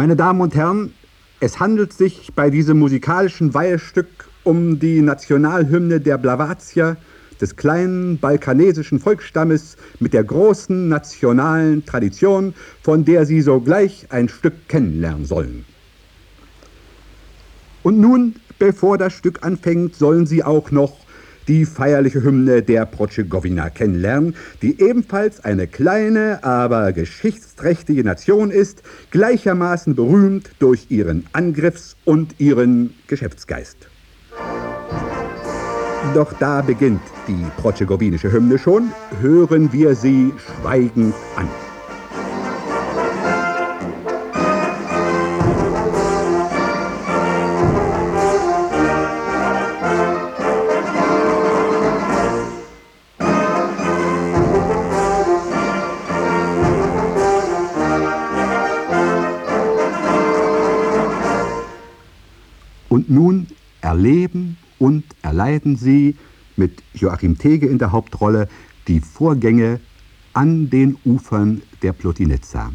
Meine Damen und Herren, es handelt sich bei diesem musikalischen Weihestück um die Nationalhymne der Blawatier, des kleinen balkanesischen Volksstammes mit der großen nationalen Tradition, von der Sie sogleich ein Stück kennenlernen sollen. Und nun, bevor das Stück anfängt, sollen Sie auch noch die feierliche Hymne der Protschegowina kennenlernen, die ebenfalls eine kleine, aber geschichtsträchtige Nation ist, gleichermaßen berühmt durch ihren Angriffs- und ihren Geschäftsgeist. Doch da beginnt die protschegowinische Hymne schon. Hören wir sie schweigend an. Und nun erleben und erleiden Sie mit Joachim Tege in der Hauptrolle die Vorgänge an den Ufern der Plotiniza.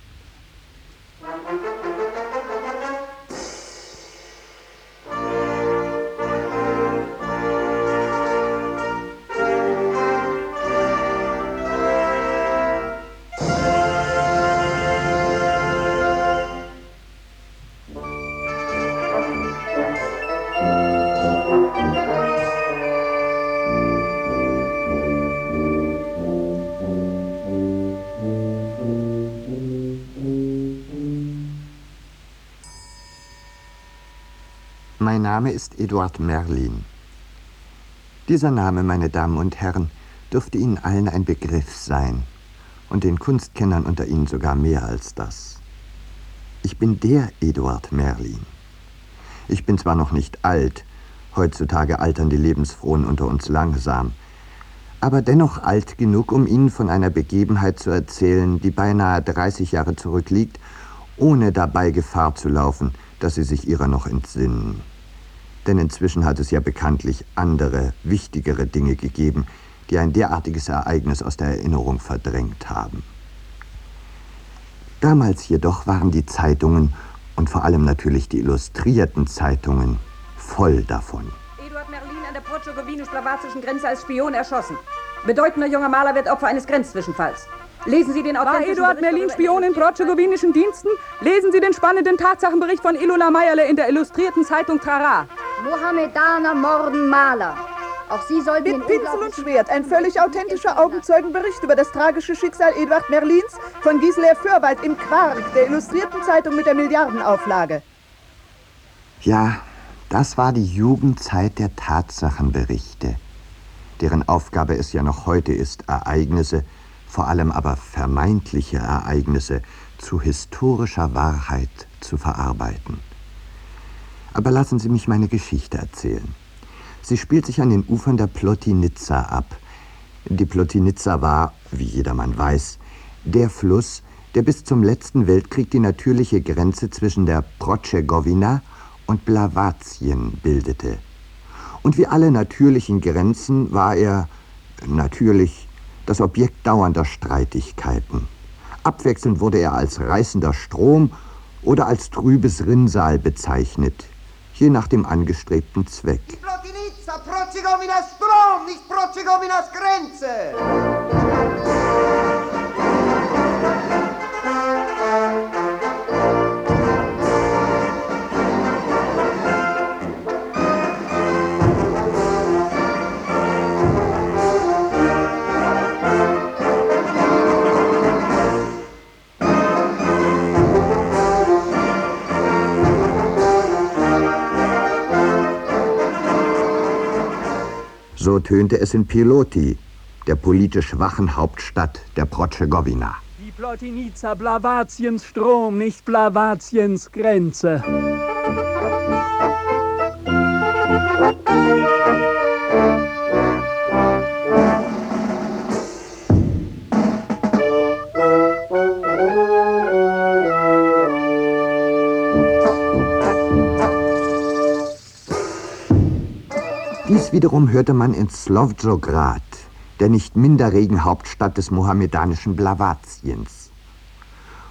Mein Name ist Eduard Merlin. Dieser Name, meine Damen und Herren, dürfte Ihnen allen ein Begriff sein und den Kunstkennern unter Ihnen sogar mehr als das. Ich bin der Eduard Merlin. Ich bin zwar noch nicht alt, heutzutage altern die Lebensfrohen unter uns langsam, aber dennoch alt genug, um Ihnen von einer Begebenheit zu erzählen, die beinahe 30 Jahre zurückliegt, ohne dabei Gefahr zu laufen, dass Sie sich ihrer noch entsinnen. Denn inzwischen hat es ja bekanntlich andere, wichtigere Dinge gegeben, die ein derartiges Ereignis aus der Erinnerung verdrängt haben. Damals jedoch waren die Zeitungen, und vor allem natürlich die illustrierten Zeitungen, voll davon. Eduard Merlin an der protschegowinisch-blawatischen Grenze als Spion erschossen. Bedeutender junger Maler wird Opfer eines Grenzzwischenfalls. Lesen Sie den authentischen War Eduard Merlin Spion in protschegowinischen Diensten? Lesen Sie den spannenden Tatsachenbericht von Ilona Meierle in der illustrierten Zeitung Trara. Mohammedaner morden Maler. Auch Sie sollten Mit Pinsel und Schwert ein völlig authentischer Augenzeugenbericht über das tragische Schicksal Eduard Merlins von Gisela Förwald im Quark, der illustrierten Zeitung mit der Milliardenauflage. Ja, das war die Jugendzeit der Tatsachenberichte, deren Aufgabe es ja noch heute ist, Ereignisse, vor allem aber vermeintliche Ereignisse, zu historischer Wahrheit zu verarbeiten. Aber lassen Sie mich meine Geschichte erzählen. Sie spielt sich an den Ufern der Plotiniza ab. Die Plotiniza war, wie jedermann weiß, der Fluss, der bis zum letzten Weltkrieg die natürliche Grenze zwischen der Protschegowina und Blawatien bildete. Und wie alle natürlichen Grenzen war er, natürlich, das Objekt dauernder Streitigkeiten. Abwechselnd wurde er als reißender Strom oder als trübes Rinnsal bezeichnet, je nach dem angestrebten Zweck. Plotiniza, Protschegowinas Strom, nicht Protschegowinas Grenze! So tönte es in Piloti, der politisch schwachen Hauptstadt der Protschegowina. Die Plotiniza, Blawatiens Strom, nicht Blawatiens Grenze. Dies wiederum hörte man in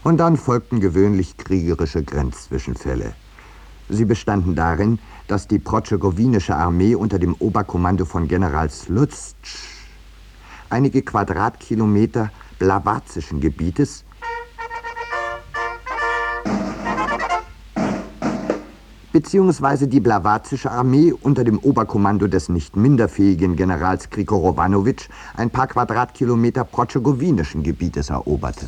Und dann folgten gewöhnlich kriegerische Grenzzwischenfälle. Sie bestanden darin, dass die protschogowinische Armee unter dem Oberkommando von General Slutsch einige Quadratkilometer blawatischen Gebietes beziehungsweise die blawazische Armee unter dem Oberkommando des nicht minder fähigen Generals Krikorowanowitsch ein paar Quadratkilometer protschogowinischen Gebietes eroberte.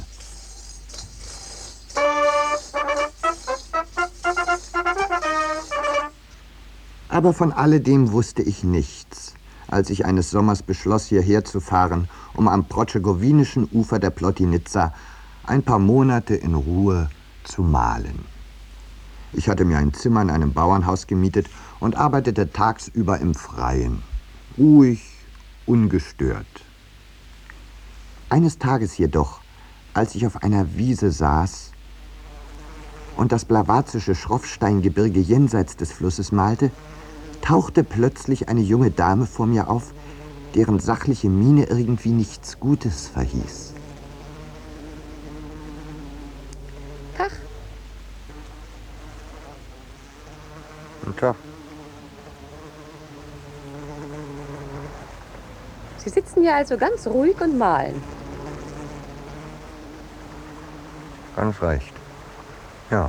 Aber von alledem wusste ich nichts, als ich eines Sommers beschloss, hierher zu fahren, um am protschogowinischen Ufer der Plotiniza ein paar Monate in Ruhe zu malen. Ich hatte mir ein Zimmer in einem Bauernhaus gemietet und arbeitete tagsüber im Freien, ruhig, ungestört. Eines Tages jedoch, als ich auf einer Wiese saß und das blawazische Schroffsteingebirge jenseits des Flusses malte, tauchte plötzlich eine junge Dame vor mir auf, deren sachliche Miene irgendwie nichts Gutes verhieß. Tag. Guten Tag. Sie sitzen hier also ganz ruhig und malen. Ganz recht. Ja.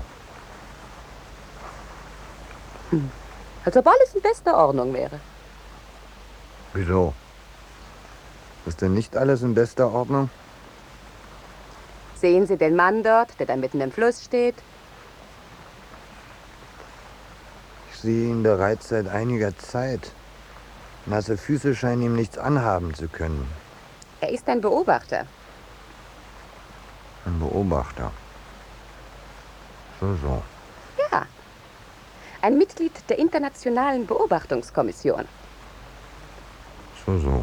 Als ob alles in bester Ordnung wäre. Wieso? Ist denn nicht alles in bester Ordnung? Sehen Sie den Mann dort, der da mitten im Fluss steht? Ich sehe ihn bereits seit einiger Zeit. Nasse Füße scheinen ihm nichts anhaben zu können. Er ist ein Beobachter. Ein Beobachter. So. Ja. Ein Mitglied der Internationalen Beobachtungskommission. So.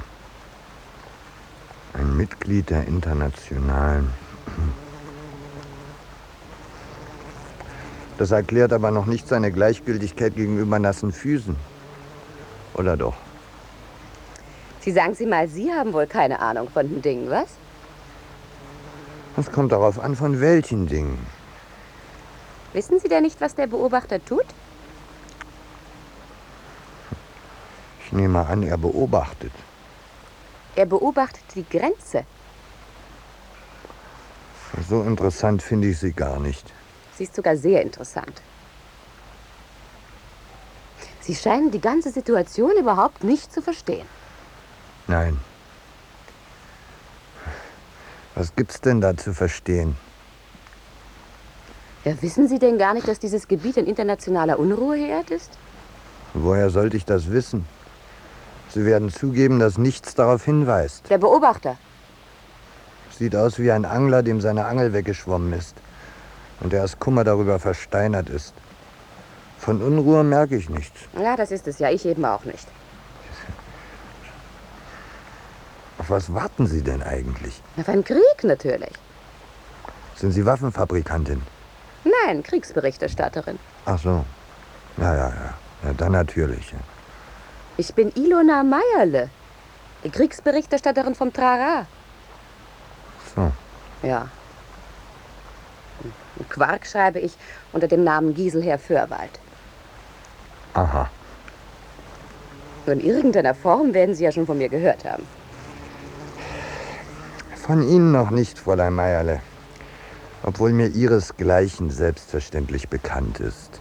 Ein Mitglied der Internationalen. Das erklärt aber noch nicht seine Gleichgültigkeit gegenüber nassen Füßen. Oder doch? Sie sagen Sie mal, Sie haben wohl keine Ahnung von den Dingen, was? Es kommt darauf an, von welchen Dingen. Wissen Sie denn nicht, was der Beobachter tut? Ich nehme an, er beobachtet. Er beobachtet die Grenze. So interessant finde ich sie gar nicht. Sie ist sogar sehr interessant. Sie scheinen die ganze Situation überhaupt nicht zu verstehen. Nein. Was gibt's denn da zu verstehen? Ja, wissen Sie denn gar nicht, dass dieses Gebiet ein internationaler Unruheherd ist? Woher sollte ich das wissen? Sie werden zugeben, dass nichts darauf hinweist. Der Beobachter. Sieht aus wie ein Angler, dem seine Angel weggeschwommen ist. Und der aus Kummer darüber versteinert ist. Von Unruhe merke ich nichts. Ja, das ist es ja. Ich eben auch nicht. Auf was warten Sie denn eigentlich? Auf einen Krieg natürlich. Sind Sie Waffenfabrikantin? Nein, Kriegsberichterstatterin. Ach so. Ja, dann natürlich. Ich bin Ilona Meierle, die Kriegsberichterstatterin vom Trara. So. Ja. Und Quark schreibe ich unter dem Namen Giselher Förwald. Aha. In irgendeiner Form werden Sie ja schon von mir gehört haben. Von Ihnen noch nicht, Fräulein Meierle. Obwohl mir Ihresgleichen selbstverständlich bekannt ist.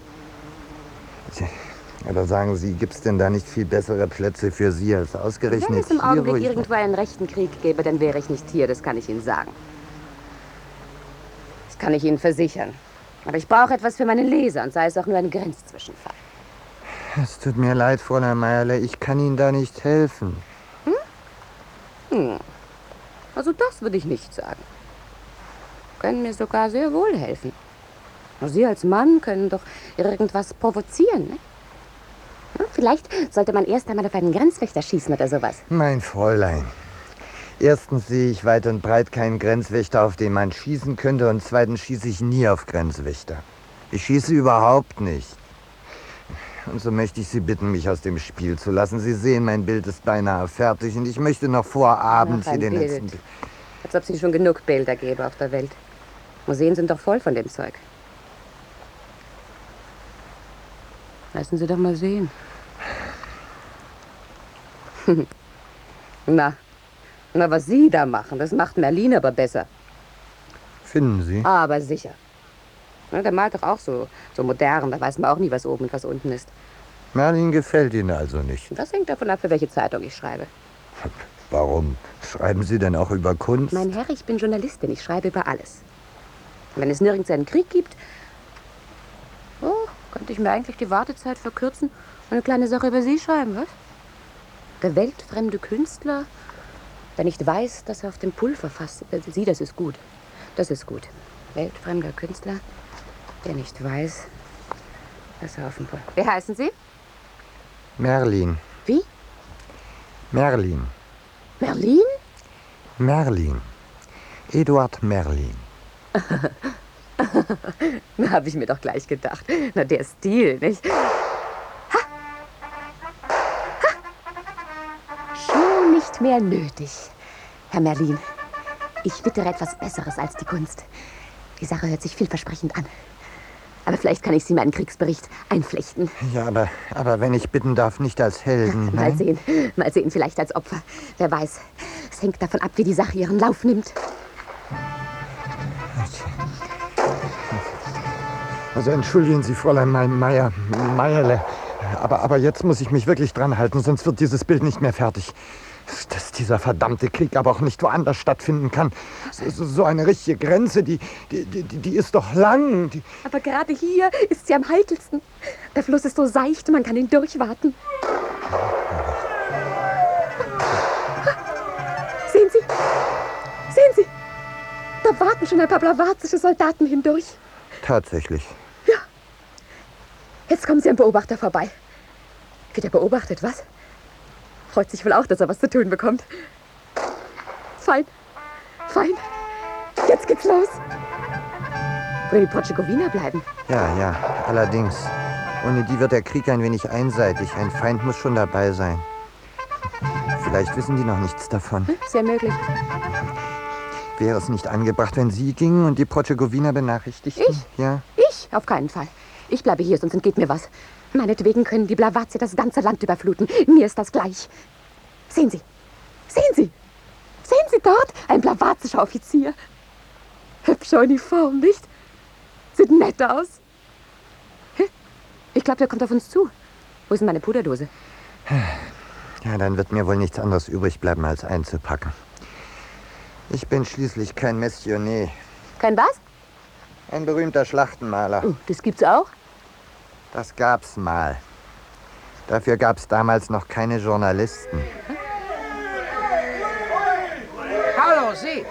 Aber sagen Sie, gibt's denn da nicht viel bessere Plätze für Sie als ausgerechnet Wenn es im hier, Augenblick wo ich... irgendwo einen rechten Krieg gäbe, dann wäre ich nicht hier, das kann ich Ihnen sagen. Das kann ich Ihnen versichern. Aber ich brauche etwas für meine Leser, und sei es auch nur ein Grenzzwischenfall. Es tut mir leid, Fräulein Meierle, ich kann Ihnen da nicht helfen. Also das würde ich nicht sagen. Können mir sogar sehr wohl helfen. Sie als Mann können doch irgendwas provozieren, ne? Ja, vielleicht sollte man erst einmal auf einen Grenzwächter schießen oder sowas. Mein Fräulein, erstens sehe ich weit und breit keinen Grenzwächter, auf den man schießen könnte, und zweitens schieße ich nie auf Grenzwächter. Ich schieße überhaupt nicht. Und so möchte ich Sie bitten, mich aus dem Spiel zu lassen. Sie sehen, mein Bild ist beinahe fertig und ich möchte noch vor Abend Noch ein hier den Bild. letzten... Als ob es nicht schon genug Bilder gäbe auf der Welt. Museen sind doch voll von dem Zeug. Lassen Sie doch mal sehen. Na, was Sie da machen, das macht Merlin aber besser. Finden Sie? Aber sicher. Ja, der malt doch auch so modern, da weiß man auch nie, was oben und was unten ist. Merlin gefällt Ihnen also nicht. Das hängt davon ab, für welche Zeitung ich schreibe. Warum? Schreiben Sie denn auch über Kunst? Mein Herr, ich bin Journalistin, ich schreibe über alles. Wenn es nirgends einen Krieg gibt, könnte ich mir eigentlich die Wartezeit verkürzen und eine kleine Sache über Sie schreiben, was? Der weltfremde Künstler, der nicht weiß, dass er auf dem Pulver fasst. Sie, das ist gut. Das ist gut. Weltfremder Künstler, der nicht weiß, dass er auf dem Pulver... Wie heißen Sie? Merlin. Wie? Merlin. Merlin? Merlin. Eduard Merlin. Na, habe ich mir doch gleich gedacht. Na, der Stil, nicht? Ha! Schon nicht mehr nötig, Herr Merlin. Ich wittere etwas Besseres als die Kunst. Die Sache hört sich vielversprechend an. Aber vielleicht kann ich Sie in meinen Kriegsbericht einflechten. Ja, aber wenn ich bitten darf, nicht als Helden. Mal sehen, vielleicht als Opfer. Wer weiß. Es hängt davon ab, wie die Sache ihren Lauf nimmt. Also entschuldigen Sie, Fräulein Meierle, aber jetzt muss ich mich wirklich dran halten, sonst wird dieses Bild nicht mehr fertig. Dass dieser verdammte Krieg aber auch nicht woanders stattfinden kann. So eine richtige Grenze, die ist doch lang. Aber gerade hier ist sie am heikelsten. Der Fluss ist so seicht, man kann ihn durchwaten. Sehen Sie? Da warten schon ein paar blawazische Soldaten hindurch. Tatsächlich. Ja. Jetzt kommen Sie am Beobachter vorbei. Wird er beobachtet, was? Freut sich wohl auch, dass er was zu tun bekommt. Fein. Jetzt geht's los. Will die Protschegowina bleiben? Ja, allerdings. Ohne die wird der Krieg ein wenig einseitig. Ein Feind muss schon dabei sein. Vielleicht wissen die noch nichts davon. Sehr möglich. Wäre es nicht angebracht, wenn Sie gingen und die Protschegowina benachrichtigten? Ich? Ja. Ich? Auf keinen Fall. Ich bleibe hier, sonst entgeht mir was. Meinetwegen können die Blawatzer das ganze Land überfluten. Mir ist das gleich. Sehen Sie dort? Ein blawazischer Offizier. Hübsche Uniform, nicht? Sieht nett aus. Ich glaube, der kommt auf uns zu. Wo ist denn meine Puderdose? Ja, dann wird mir wohl nichts anderes übrig bleiben, als einzupacken. Ich bin schließlich kein Missionar. Kein was? Ein berühmter Schlachtenmaler. Oh, das gibt's auch? Das gab's mal. Dafür gab's damals noch keine Journalisten. Hallo, Sie!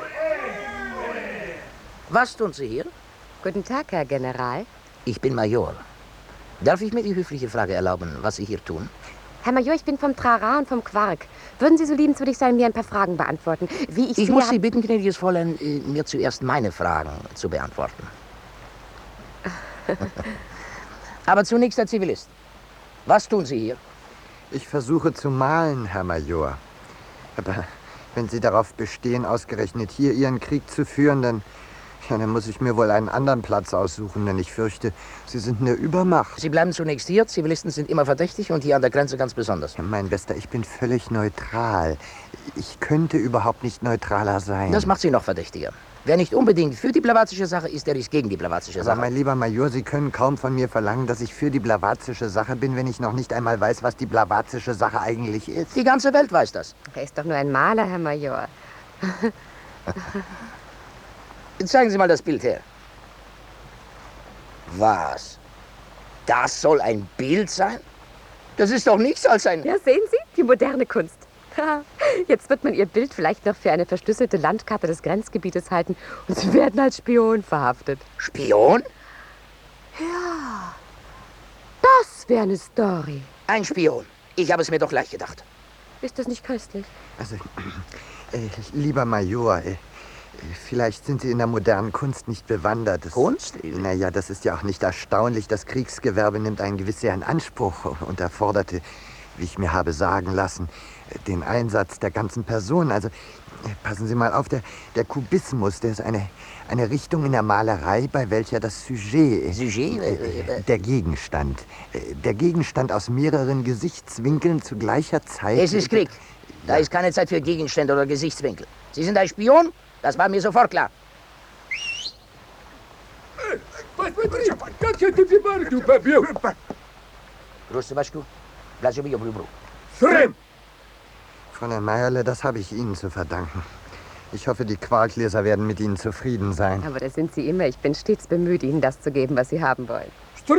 Was tun Sie hier? Guten Tag, Herr General. Ich bin Major. Darf ich mir die höfliche Frage erlauben, was Sie hier tun? Herr Major, ich bin vom Trara und vom Quark. Würden Sie so liebenswürdig sein, mir ein paar Fragen beantworten? Wie Ich muss Sie bitten, gnädiges Fräulein, mir zuerst meine Fragen zu beantworten. Aber zunächst der Zivilist. Was tun Sie hier? Ich versuche zu malen, Herr Major. Aber wenn Sie darauf bestehen, ausgerechnet hier Ihren Krieg zu führen, dann muss ich mir wohl einen anderen Platz aussuchen, denn ich fürchte, Sie sind eine Übermacht. Sie bleiben zunächst hier. Zivilisten sind immer verdächtig und hier an der Grenze ganz besonders. Ja, mein Bester, ich bin völlig neutral. Ich könnte überhaupt nicht neutraler sein. Das macht Sie noch verdächtiger. Wer nicht unbedingt für die blawazische Sache ist, der ist gegen die blawazische Sache. Aber mein lieber Major, Sie können kaum von mir verlangen, dass ich für die blawazische Sache bin, wenn ich noch nicht einmal weiß, was die blawazische Sache eigentlich ist. Die ganze Welt weiß das. Er ist doch nur ein Maler, Herr Major. Zeigen Sie mal das Bild her. Was? Das soll ein Bild sein? Das ist doch nichts als ein... Ja, sehen Sie? Die moderne Kunst. Jetzt wird man Ihr Bild vielleicht noch für eine verschlüsselte Landkarte des Grenzgebietes halten und Sie werden als Spion verhaftet. Spion? Ja, das wäre eine Story. Ein Spion. Ich habe es mir doch gleich gedacht. Ist das nicht köstlich? Also, lieber Major, vielleicht sind Sie in der modernen Kunst nicht bewandert. Kunst? Naja, das ist ja auch nicht erstaunlich. Das Kriegsgewerbe nimmt einen gewissen Anspruch und erforderte, wie ich mir habe sagen lassen, den Einsatz der ganzen Person. Also, passen Sie mal auf, der Kubismus, der ist eine Richtung in der Malerei, bei welcher das Sujet... Der Gegenstand. Der Gegenstand aus mehreren Gesichtswinkeln zu gleicher Zeit... Es ist Krieg. Da ist keine Zeit für Gegenstände oder Gesichtswinkel. Sie sind ein Spion? Das war mir sofort klar. Fräulein Meierle, das habe ich Ihnen zu verdanken. Ich hoffe, die Quarkleser werden mit Ihnen zufrieden sein. Aber das sind Sie immer. Ich bin stets bemüht, Ihnen das zu geben, was Sie haben wollen.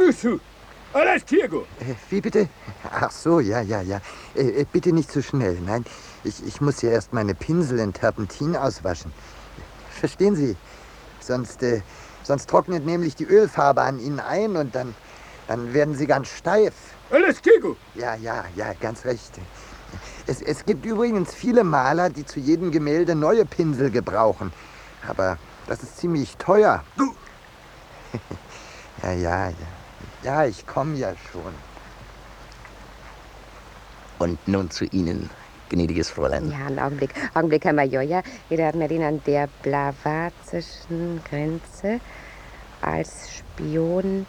Wie bitte? Ach so, ja. Bitte nicht zu schnell. Nein, ich muss hier erst meine Pinsel in Terpentin auswaschen. Verstehen Sie? Sonst trocknet nämlich die Ölfarbe an Ihnen ein und dann werden Sie ganz steif. Ja, ganz recht. Es gibt übrigens viele Maler, die zu jedem Gemälde neue Pinsel gebrauchen. Aber das ist ziemlich teuer. Ja, ich komme ja schon. Und nun zu Ihnen, gnädiges Fräulein. Ja, einen Augenblick, Herr Major. Ja, Edward Merlin an der blawatischen Grenze als Spion.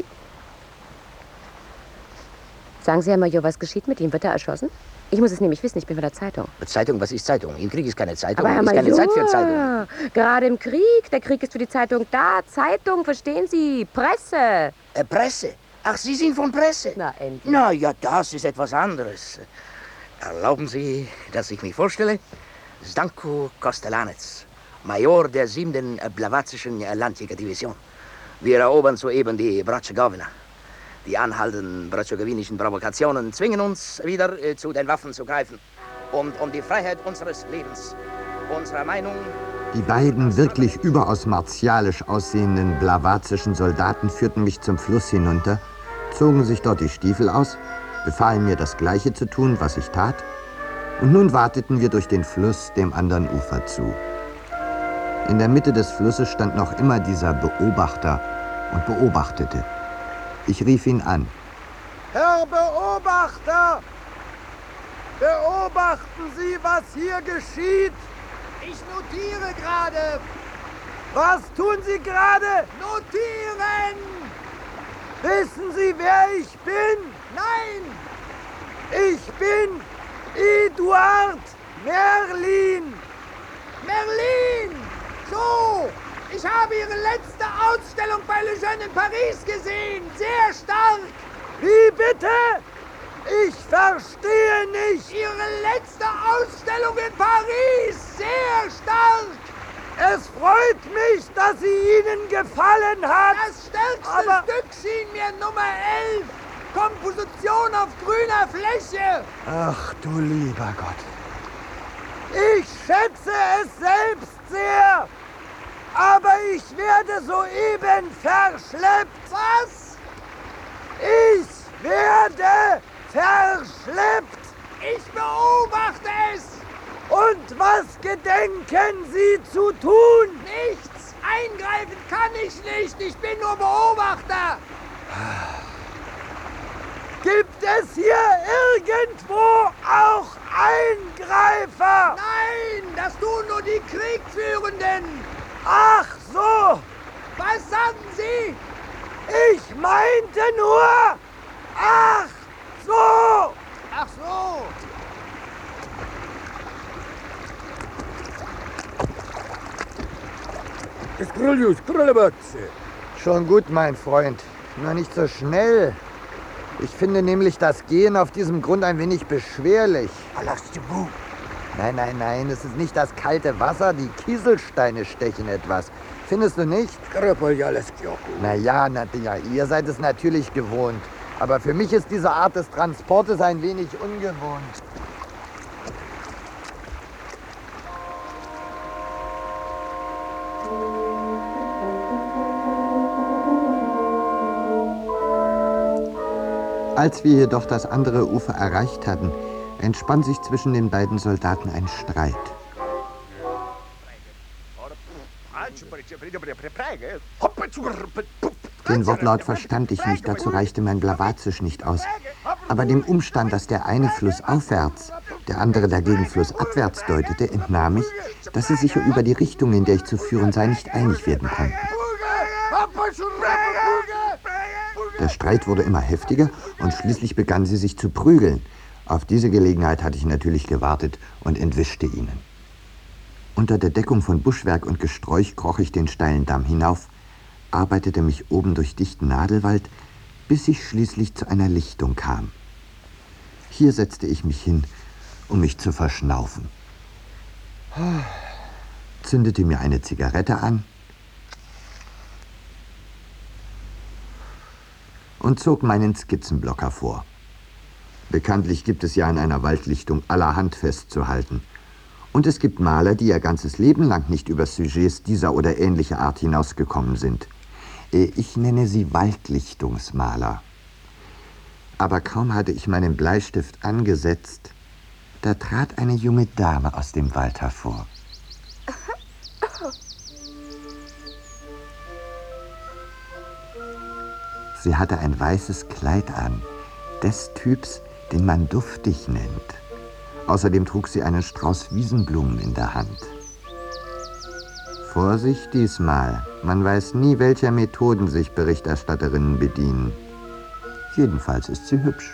Sagen Sie, Herr Major, was geschieht mit ihm? Wird er erschossen? Ich muss es nämlich wissen, ich bin von der Zeitung. Zeitung? Was ist Zeitung? Im Krieg ist keine Zeitung. Aber Herr ist Major, keine Zeit für Zeitung. Gerade im Krieg. Der Krieg ist für die Zeitung da. Zeitung, verstehen Sie? Presse. Presse? Ach, Sie sind von Presse? Na, endlich. Na ja, das ist etwas anderes. Erlauben Sie, dass ich mich vorstelle? Zdanko Kostelanec, Major der 7. Blawatischen Landjägerdivision. Wir erobern soeben die Bracegowina. Die anhaltenden bracegowinischen Provokationen zwingen uns wieder zu den Waffen zu greifen. Und um die Freiheit unseres Lebens, unserer Meinung... Die beiden wirklich überaus martialisch aussehenden blawatischen Soldaten führten mich zum Fluss hinunter, zogen sich dort die Stiefel aus, befahlen mir das Gleiche zu tun, was ich tat, und nun warteten wir durch den Fluss dem anderen Ufer zu. In der Mitte des Flusses stand noch immer dieser Beobachter und beobachtete. Ich rief ihn an. Herr Beobachter! Beobachten Sie, was hier geschieht! Ich notiere gerade! Was tun Sie gerade? Notieren! Wissen Sie, wer ich bin? Nein! Ich bin Eduard Merlin! Merlin! So! Ich habe Ihre letzte Ausstellung bei Le Jeune in Paris gesehen. Sehr stark. Wie bitte? Ich verstehe nicht. Ihre letzte Ausstellung in Paris. Sehr stark. Es freut mich, dass sie Ihnen gefallen hat. Das stärkste Stück schien mir Nummer 11. Komposition auf grüner Fläche. Ach du lieber Gott. Ich schätze es selbst sehr. Aber ich werde soeben verschleppt. Was? Ich werde verschleppt. Ich beobachte es. Und was gedenken Sie zu tun? Nichts. Eingreifen kann ich nicht. Ich bin nur Beobachter. Gibt es hier irgendwo auch Eingreifer? Nein, das tun nur die Kriegführenden. Ach so! Was sagen Sie? Ich meinte nur... Ach so! Ach so! Schon gut, mein Freund. Nur nicht so schnell. Ich finde nämlich das Gehen auf diesem Grund ein wenig beschwerlich. Nein, es ist nicht das kalte Wasser, die Kieselsteine stechen etwas. Findest du nicht? Naja, ihr seid es natürlich gewohnt. Aber für mich ist diese Art des Transportes ein wenig ungewohnt. Als wir jedoch das andere Ufer erreicht hatten, entspann sich zwischen den beiden Soldaten ein Streit. Den Wortlaut verstand ich nicht, dazu reichte mein Blawatzisch nicht aus. Aber dem Umstand, dass der eine flussaufwärts, der andere dagegen flussabwärts deutete, entnahm ich, dass sie sich über die Richtung, in der ich zu führen sei, nicht einig werden konnten. Der Streit wurde immer heftiger und schließlich begannen sie sich zu prügeln. Auf diese Gelegenheit hatte ich natürlich gewartet und entwischte ihnen. Unter der Deckung von Buschwerk und Gesträuch kroch ich den steilen Damm hinauf, arbeitete mich oben durch dichten Nadelwald, bis ich schließlich zu einer Lichtung kam. Hier setzte ich mich hin, um mich zu verschnaufen. Zündete mir eine Zigarette an und zog meinen Skizzenblock hervor. Bekanntlich gibt es ja in einer Waldlichtung allerhand festzuhalten. Und es gibt Maler, die ihr ganzes Leben lang nicht über Sujets dieser oder ähnlicher Art hinausgekommen sind. Ich nenne sie Waldlichtungsmaler. Aber kaum hatte ich meinen Bleistift angesetzt, da trat eine junge Dame aus dem Wald hervor. Sie hatte ein weißes Kleid an, des Typs, den man duftig nennt. Außerdem trug sie einen Strauß Wiesenblumen in der Hand. Vorsicht diesmal, man weiß nie, welcher Methoden sich Berichterstatterinnen bedienen. Jedenfalls ist sie hübsch.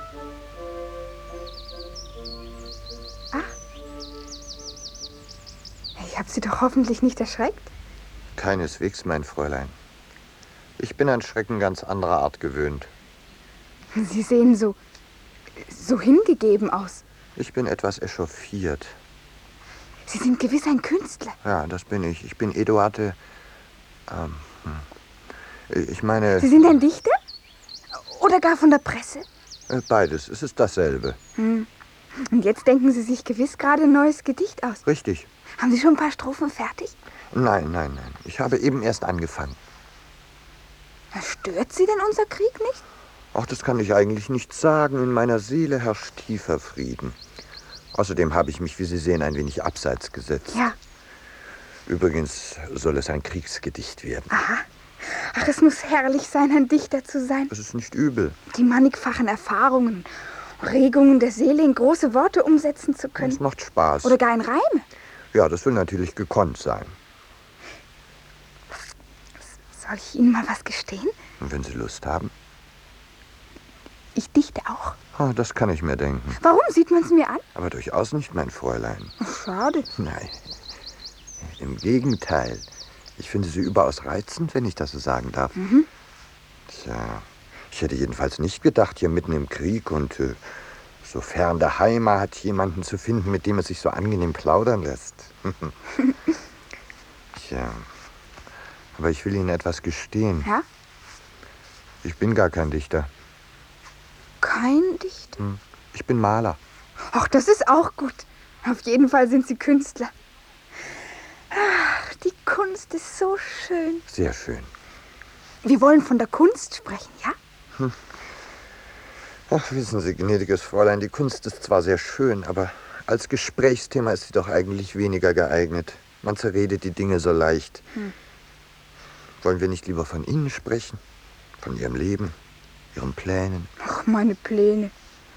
Ich habe Sie doch hoffentlich nicht erschreckt. Keineswegs, mein Fräulein. Ich bin an Schrecken ganz anderer Art gewöhnt. Sie sehen so hingegeben aus. Ich bin etwas echauffiert. Sie sind gewiss ein Künstler. Ja, das bin ich. Ich bin Eduard. Ich meine... Sie sind ein Dichter? Oder gar von der Presse? Beides. Es ist dasselbe. Und jetzt denken Sie sich gewiss gerade ein neues Gedicht aus. Richtig. Haben Sie schon ein paar Strophen fertig? Nein. Ich habe eben erst angefangen. Stört Sie denn unser Krieg nicht? Ach, das kann ich eigentlich nicht sagen. In meiner Seele herrscht tiefer Frieden. Außerdem habe ich mich, wie Sie sehen, ein wenig abseits gesetzt. Ja. Übrigens soll es ein Kriegsgedicht werden. Aha. Ach, es muss herrlich sein, ein Dichter zu sein. Das ist nicht übel. Die mannigfachen Erfahrungen, Regungen der Seele in große Worte umsetzen zu können. Es macht Spaß. Oder gar in Reime. Ja, das will natürlich gekonnt sein. Soll ich Ihnen mal was gestehen? Und wenn Sie Lust haben? Ich dichte auch. Oh, das kann ich mir denken. Warum? Sieht man es mir an? Aber durchaus nicht, mein Fräulein. Ach, schade. Nein, im Gegenteil. Ich finde Sie überaus reizend, wenn ich das so sagen darf. Tja, ich hätte jedenfalls nicht gedacht, hier mitten im Krieg und so fern der Heimat jemanden zu finden, mit dem es sich so angenehm plaudern lässt. Tja, aber ich will Ihnen etwas gestehen. Ja? Ich bin gar kein Dichter. Kein Dichter? Ich bin Maler. Ach, das ist auch gut. Auf jeden Fall sind Sie Künstler. Ach, die Kunst ist so schön. Sehr schön. Wir wollen von der Kunst sprechen, ja? Ach, wissen Sie, gnädiges Fräulein, die Kunst ist zwar sehr schön, aber als Gesprächsthema ist sie doch eigentlich weniger geeignet. Man zerredet die Dinge so leicht. Wollen wir nicht lieber von Ihnen sprechen? Von Ihrem Leben, Ihren Plänen? Ach, meine Pläne.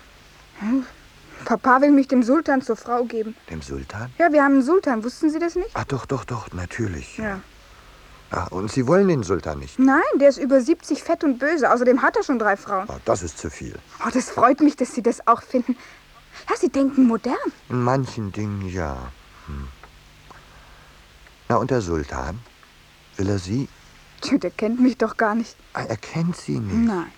Papa will mich dem Sultan zur Frau geben. Dem Sultan? Ja, wir haben einen Sultan. Wussten Sie das nicht? Ach, doch, natürlich. Ja. Ah, und Sie wollen den Sultan nicht? Nein, der ist über 70, fett und böse. Außerdem hat er schon 3 Frauen. Oh, das ist zu viel. Oh, das freut mich, dass Sie das auch finden. Ja, Sie denken modern. In manchen Dingen ja. Na, und der Sultan? Will er Sie? Tja, der kennt mich doch gar nicht. Ah, er kennt Sie nicht? Nein.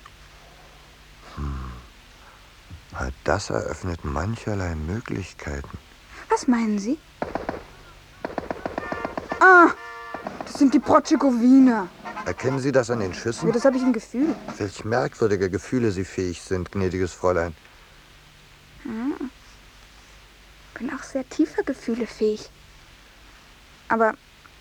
Das eröffnet mancherlei Möglichkeiten. Was meinen Sie? Ah, das sind die Protschegowiner. Erkennen Sie das an den Schüssen? Ja, das habe ich im Gefühl. Welch merkwürdige Gefühle Sie fähig sind, gnädiges Fräulein. Bin auch sehr tiefer Gefühle fähig. Aber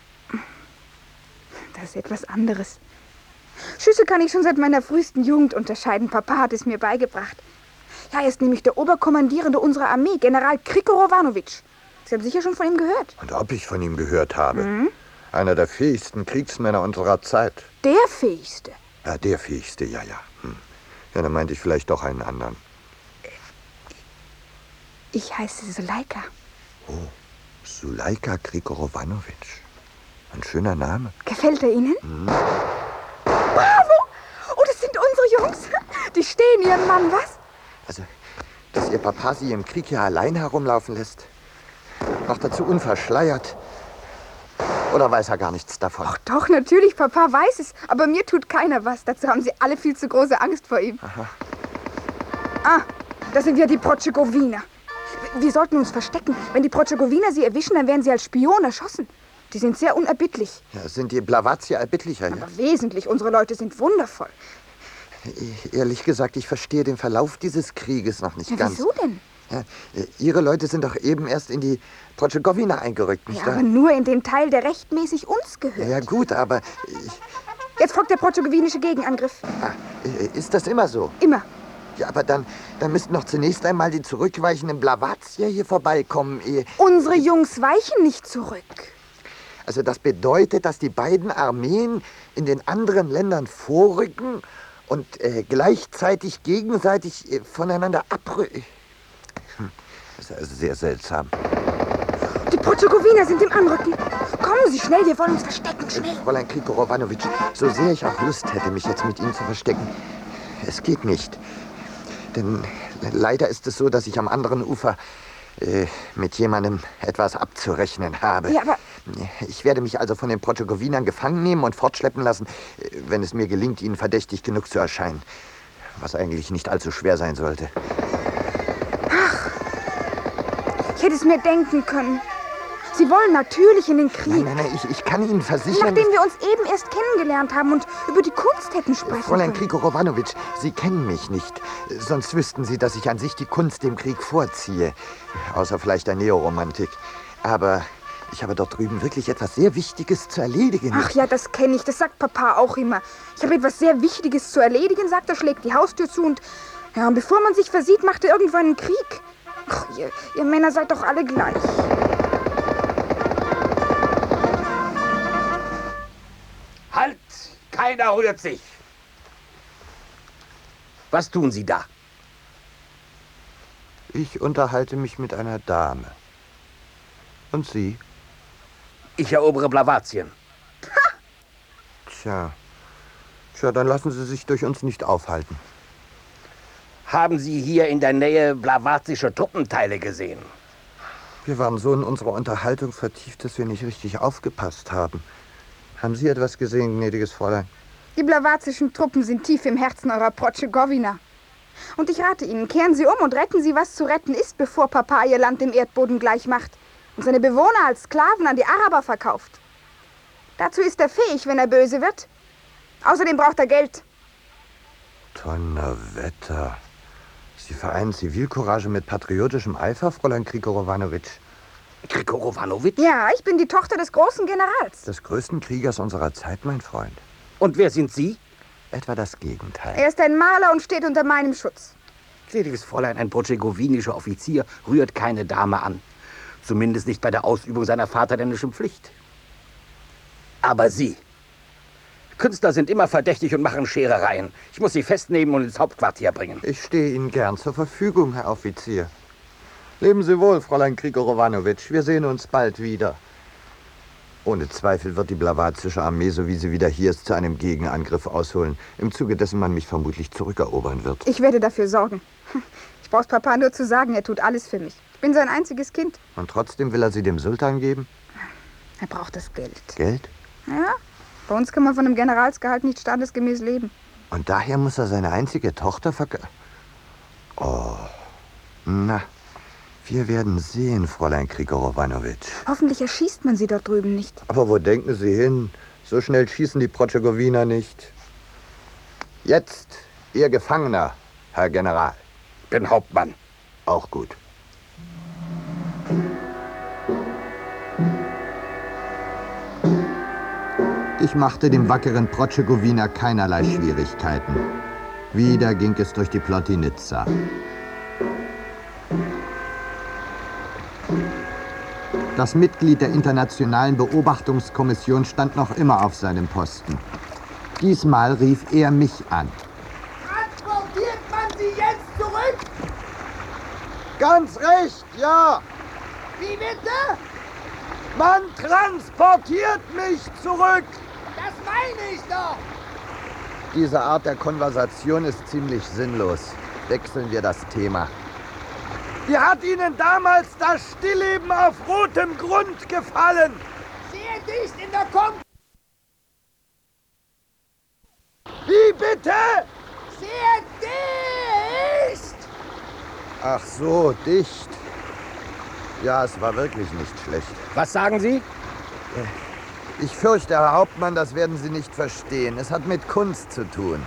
das ist etwas anderes. Schüsse kann ich schon seit meiner frühesten Jugend unterscheiden. Papa hat es mir beigebracht. Ja, er ist nämlich der Oberkommandierende unserer Armee, General Krikorovanovic. Sie haben sicher schon von ihm gehört. Und ob ich von ihm gehört habe? Einer der fähigsten Kriegsmänner unserer Zeit. Der fähigste? Ja, der fähigste, ja. Ja, dann meinte ich vielleicht doch einen anderen. Ich heiße Suleika. Oh, Suleika Grigorowanovic. Ein schöner Name. Gefällt er Ihnen? Bravo! Oh, das sind unsere Jungs. Die stehen ihrem Mann, was? Also, dass Ihr Papa Sie im Krieg hier allein herumlaufen lässt. Noch dazu unverschleiert. Oder weiß er gar nichts davon? Ach doch, natürlich, Papa weiß es. Aber mir tut keiner was. Dazu haben sie alle viel zu große Angst vor ihm. Aha. Ah, da sind wir die Protschegowiner. Wir sollten uns verstecken. Wenn die Protschegowiner sie erwischen, dann werden sie als Spion erschossen. Die sind sehr unerbittlich. Ja, sind die Blawatier erbittlicher, ja? Aber wesentlich. Unsere Leute sind wundervoll. Ehrlich gesagt, ich verstehe den Verlauf dieses Krieges noch nicht ganz. Wieso denn? Ja, Ihre Leute sind doch eben erst in die Protschegowina eingerückt, nicht Ja, wahr? aber nur in den Teil, der rechtmäßig uns gehört. Ja, gut, aber... Jetzt folgt der protschogowinische Gegenangriff. Ist das immer so? Immer. Ja, aber dann müssten doch zunächst einmal die zurückweichenden Blawatier hier vorbeikommen, ehe... Unsere Jungs weichen nicht zurück. Also das bedeutet, dass die beiden Armeen in den anderen Ländern vorrücken und gleichzeitig gegenseitig voneinander abrücken. Das ist also sehr seltsam. Die Protschegowiner sind im Anrücken. Kommen Sie schnell, wir wollen uns verstecken, schnell. Fräulein Grigorowanovic, so sehr ich auch Lust hätte, mich jetzt mit Ihnen zu verstecken, es geht nicht. Denn leider ist es so, dass ich am anderen Ufer mit jemandem etwas abzurechnen habe. Ja, aber... Ich werde mich also von den Protschegowinern gefangen nehmen und fortschleppen lassen, wenn es mir gelingt, ihnen verdächtig genug zu erscheinen. Was eigentlich nicht allzu schwer sein sollte. Ach, ich hätte es mir denken können. Sie wollen natürlich in den Krieg. Nein, ich kann Ihnen versichern... Nachdem wir uns eben erst kennengelernt haben und über die Kunst hätten sprechen Fräulein können. Grigorowanovic, Sie kennen mich nicht. Sonst wüssten Sie, dass ich an sich die Kunst dem Krieg vorziehe. Außer vielleicht der Neoromantik. Aber ich habe dort drüben wirklich etwas sehr Wichtiges zu erledigen. Ach ja, das kenne ich. Das sagt Papa auch immer. Ich habe etwas sehr Wichtiges zu erledigen, sagt er, schlägt die Haustür zu und bevor man sich versieht, macht er irgendwann einen Krieg. Ach, ihr Männer seid doch alle gleich. Halt! Keiner rührt sich! Was tun Sie da? Ich unterhalte mich mit einer Dame. Und Sie? Ich erobere Blawatien. Tja, dann lassen Sie sich durch uns nicht aufhalten. Haben Sie hier in der Nähe blawatische Truppenteile gesehen? Wir waren so in unserer Unterhaltung vertieft, dass wir nicht richtig aufgepasst haben. Haben Sie etwas gesehen, gnädiges Fräulein? Die blawatischen Truppen sind tief im Herzen eurer Protschegowina. Und ich rate Ihnen, kehren Sie um und retten Sie, was zu retten ist, bevor Papa Ihr Land dem Erdboden gleich macht und seine Bewohner als Sklaven an die Araber verkauft. Dazu ist er fähig, wenn er böse wird. Außerdem braucht er Geld. Donnerwetter. Sie vereinen Zivilcourage mit patriotischem Eifer, Fräulein Grigorowanovic. Grigorowanovic? Ja, ich bin die Tochter des großen Generals. Des größten Kriegers unserer Zeit, mein Freund. Und wer sind Sie? Etwa das Gegenteil. Er ist ein Maler und steht unter meinem Schutz. Gnädiges Fräulein, ein protschegowinischer Offizier rührt keine Dame an. Zumindest nicht bei der Ausübung seiner vaterländischen Pflicht. Aber Sie. Künstler sind immer verdächtig und machen Scherereien. Ich muss Sie festnehmen und ins Hauptquartier bringen. Ich stehe Ihnen gern zur Verfügung, Herr Offizier. Leben Sie wohl, Fräulein Grigorowanovic. Wir sehen uns bald wieder. Ohne Zweifel wird die blawatische Armee, so wie sie wieder hier ist, zu einem Gegenangriff ausholen, im Zuge dessen man mich vermutlich zurückerobern wird. Ich werde dafür sorgen. Ich brauch's Papa nur zu sagen, er tut alles für mich. Ich bin sein einziges Kind. Und trotzdem will er sie dem Sultan geben? Er braucht das Geld. Geld? Ja, bei uns kann man von einem Generalsgehalt nicht standesgemäß leben. Und daher muss er seine einzige Tochter Oh, na, wir werden sehen, Fräulein Grigorowanovic. Hoffentlich erschießt man sie dort drüben nicht. Aber wo denken Sie hin? So schnell schießen die Protschegowiner nicht. Jetzt Ihr Gefangener, Herr General. Bin Hauptmann. Auch gut. Ich machte dem wackeren Protschegowiner keinerlei Schwierigkeiten. Wieder ging es durch die Plotiniza. Das Mitglied der Internationalen Beobachtungskommission stand noch immer auf seinem Posten. Diesmal rief er mich an. Transportiert man sie jetzt zurück? Ganz recht, ja. Wie bitte? Man transportiert mich zurück. Das meine ich doch. Diese Art der Konversation ist ziemlich sinnlos. Wechseln wir das Thema. Wie hat Ihnen damals das Stillleben auf rotem Grund gefallen? Sehr dicht in der Kom... Wie bitte? Sehr dicht! Ach so, dicht. Ja, es war wirklich nicht schlecht. Was sagen Sie? Ich fürchte, Herr Hauptmann, das werden Sie nicht verstehen. Es hat mit Kunst zu tun.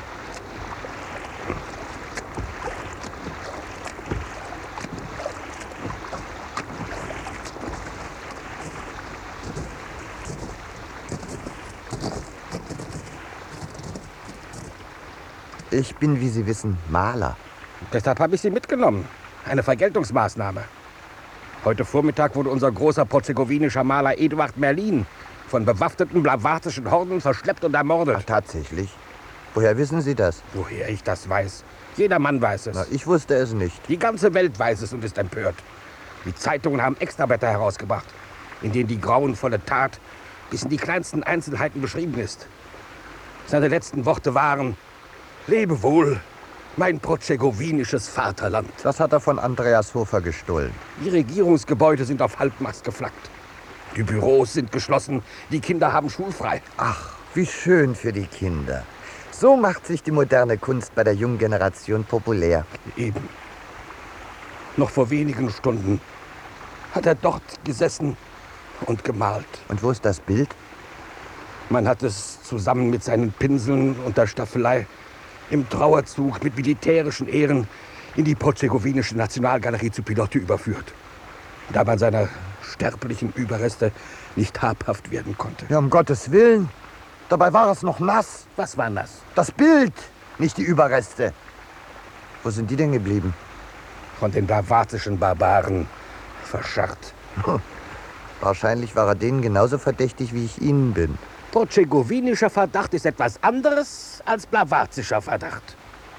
Ich bin, wie Sie wissen, Maler. Deshalb habe ich Sie mitgenommen. Eine Vergeltungsmaßnahme. Heute Vormittag wurde unser großer prozegowinischer Maler Eduard Merlin von bewaffneten blavatzischen Horden verschleppt und ermordet. Ach, tatsächlich? Woher wissen Sie das? Woher ich das weiß? Jeder Mann weiß es. Na, ich wusste es nicht. Die ganze Welt weiß es und ist empört. Die Zeitungen haben Extrablätter herausgebracht, in denen die grauenvolle Tat bis in die kleinsten Einzelheiten beschrieben ist. Seine letzten Worte waren: Lebe wohl, mein prozegowinisches Vaterland. Das hat er von Andreas Hofer gestohlen. Die Regierungsgebäude sind auf Halbmast geflaggt. Die Büros sind geschlossen, die Kinder haben schulfrei. Ach, wie schön für die Kinder. So macht sich die moderne Kunst bei der jungen Generation populär. Eben. Noch vor wenigen Stunden hat er dort gesessen und gemalt. Und wo ist das Bild? Man hat es zusammen mit seinen Pinseln und der Staffelei im Trauerzug mit militärischen Ehren in die prozegowinische Nationalgalerie zu Piloty überführt, da man seiner sterblichen Überreste nicht habhaft werden konnte. Ja, um Gottes Willen. Dabei war es noch nass. Was war das? Das Bild, nicht die Überreste. Wo sind die denn geblieben? Von den blavatzischen Barbaren verscharrt. Wahrscheinlich war er denen genauso verdächtig, wie ich Ihnen bin. Prozegowinischer Verdacht ist etwas anderes als blavatzischer Verdacht.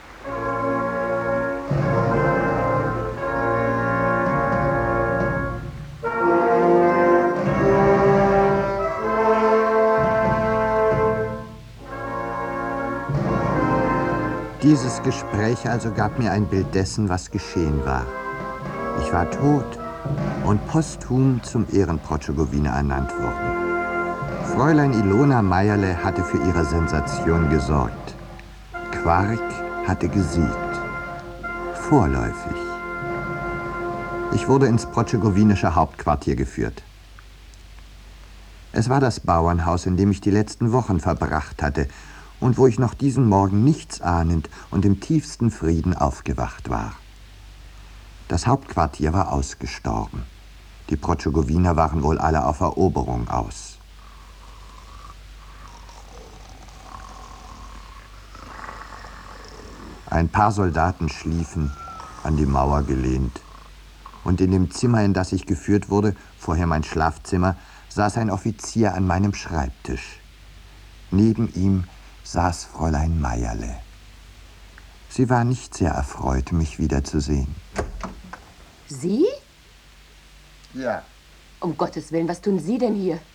Dieses Gespräch also gab mir ein Bild dessen, was geschehen war. Ich war tot und posthum zum Ehrenprotzegowiner ernannt worden. Fräulein Ilona Meierle hatte für ihre Sensation gesorgt. Quark hatte gesiegt. Vorläufig. Ich wurde ins protzegowinische Hauptquartier geführt. Es war das Bauernhaus, in dem ich die letzten Wochen verbracht hatte und wo ich noch diesen Morgen nichts ahnend und im tiefsten Frieden aufgewacht war. Das Hauptquartier war ausgestorben. Die Protzegowiner waren wohl alle auf Eroberung aus. Ein paar Soldaten schliefen, an die Mauer gelehnt. Und in dem Zimmer, in das ich geführt wurde, vorher mein Schlafzimmer, saß ein Offizier an meinem Schreibtisch. Neben ihm saß Fräulein Meierle. Sie war nicht sehr erfreut, mich wiederzusehen. Sie? Ja. Um Gottes Willen, was tun Sie denn hier?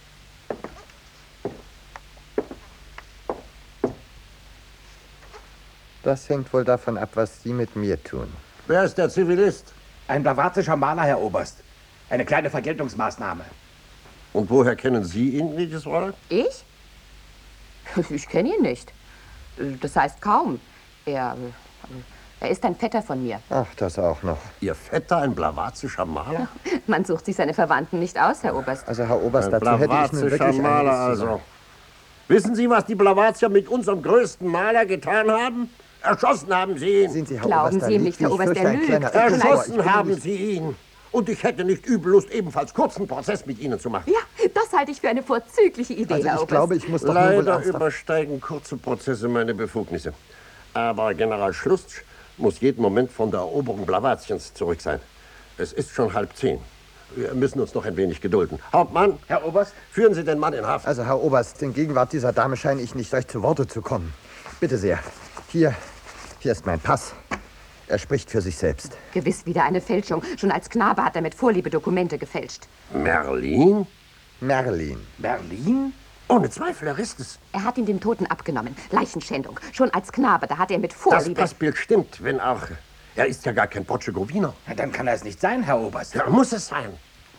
Das hängt wohl davon ab, was Sie mit mir tun. Wer ist der Zivilist? Ein blavatzischer Maler, Herr Oberst. Eine kleine Vergeltungsmaßnahme. Und woher kennen Sie ihn, gnädiges Fräulein? Ich? Ich kenne ihn nicht. Das heißt kaum. Er ist ein Vetter von mir. Ach, das auch noch. Ihr Vetter, ein blavatzischer Maler? Man sucht sich seine Verwandten nicht aus, Herr Oberst. Also, Herr Oberst, ein dazu hätte ich nun wirklich blavatzischer Maler also. Wissen Sie, was die Blavazier mit unserem größten Maler getan haben? Erschossen haben sie ihn. Sehen Sie, Herr Glauben Oberst, Sie ihm nicht, Herr Oberst, er lügt. Erschossen haben sie ihn. Und ich hätte nicht übel Lust, ebenfalls kurzen Prozess mit Ihnen zu machen. Ja, das halte ich für eine vorzügliche Idee, Also Herr ich Oberst. glaube, ich muss doch nur wohl Leider ernsthaft... übersteigen kurze Prozesse meine Befugnisse. Aber General Schlustsch muss jeden Moment von der Eroberung Blawatiens zurück sein. Es ist schon 9:30. Wir müssen uns noch ein wenig gedulden. Hauptmann, Herr Oberst? führen Sie den Mann in Haft. Also, Herr Oberst, in Gegenwart dieser Dame scheine ich nicht recht zu Worte zu kommen. Bitte sehr. Hier ist mein Pass. Er spricht für sich selbst. Gewiss wieder eine Fälschung. Schon als Knabe hat er mit Vorliebe Dokumente gefälscht. Merlin? Merlin. Berlin? Ohne Zweifel, er ist es. Er hat ihn dem Toten abgenommen. Leichenschändung. Schon als Knabe, da hat er mit Das Vorliebe... Passbild stimmt, wenn auch... Er ist ja gar kein Porzegowiner. Na, dann kann er es nicht sein, Herr Oberst. Ja, muss es sein.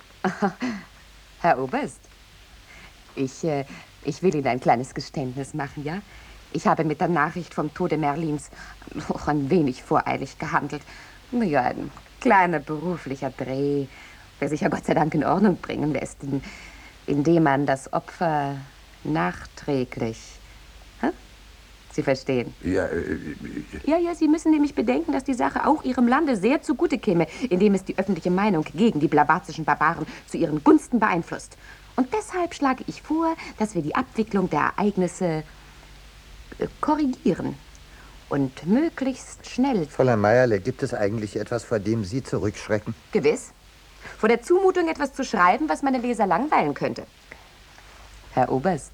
Herr Oberst, ich will Ihnen ein kleines Geständnis machen, ja? Ich habe mit der Nachricht vom Tode Merlins auch ein wenig voreilig gehandelt. Ja, ein kleiner beruflicher Dreh, der sich ja Gott sei Dank in Ordnung bringen lässt, indem man das Opfer nachträglich... Hä? Sie verstehen? Ja, Ja, Sie müssen nämlich bedenken, dass die Sache auch Ihrem Lande sehr zugute käme, indem es die öffentliche Meinung gegen die blavatzischen Barbaren zu ihren Gunsten beeinflusst. Und deshalb schlage ich vor, dass wir die Abwicklung der Ereignisse korrigieren. Und möglichst schnell. Fräulein Meierle, gibt es eigentlich etwas, vor dem Sie zurückschrecken? Gewiss. Vor der Zumutung, etwas zu schreiben, was meine Leser langweilen könnte. Herr Oberst,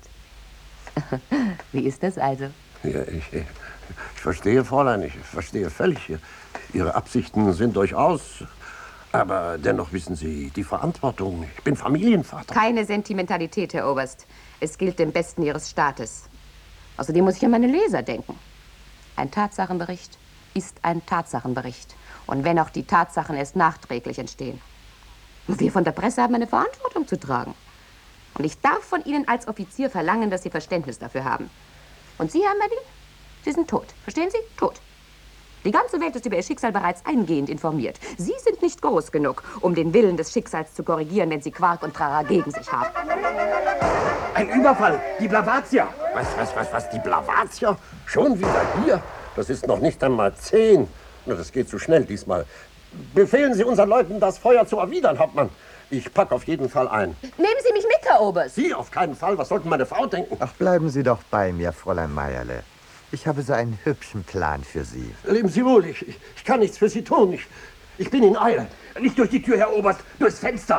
wie ist das also? ja ich verstehe, Fräulein, ich verstehe völlig. Ihre Absichten sind durchaus... Aber dennoch wissen Sie, die Verantwortung. Ich bin Familienvater. Keine Sentimentalität, Herr Oberst. Es gilt dem Besten Ihres Staates. Außerdem muss ich an meine Leser denken. Ein Tatsachenbericht ist ein Tatsachenbericht. Und wenn auch die Tatsachen erst nachträglich entstehen. Und wir von der Presse haben eine Verantwortung zu tragen. Und ich darf von Ihnen als Offizier verlangen, dass Sie Verständnis dafür haben. Und Sie, Herr Merlin, Sie sind tot. Verstehen Sie? Tot. Die ganze Welt ist über Ihr Schicksal bereits eingehend informiert. Sie sind nicht groß genug, um den Willen des Schicksals zu korrigieren, wenn Sie Quark und Trara gegen sich haben. Ein Überfall! Die Blavatia! Was? Die Blavatia? Schon wieder hier? Das ist noch nicht einmal 10. Nur das geht zu schnell diesmal. Befehlen Sie unseren Leuten, das Feuer zu erwidern, Hauptmann. Ich pack auf jeden Fall ein. Nehmen Sie mich mit, Herr Oberst. Sie auf keinen Fall. Was sollten meine Frau denken? Ach, bleiben Sie doch bei mir, Fräulein Meierle. Ich habe so einen hübschen Plan für Sie. Leben Sie wohl, ich kann nichts für Sie tun. Ich bin in Eile. Nicht durch die Tür, Herr Oberst, durchs Fenster.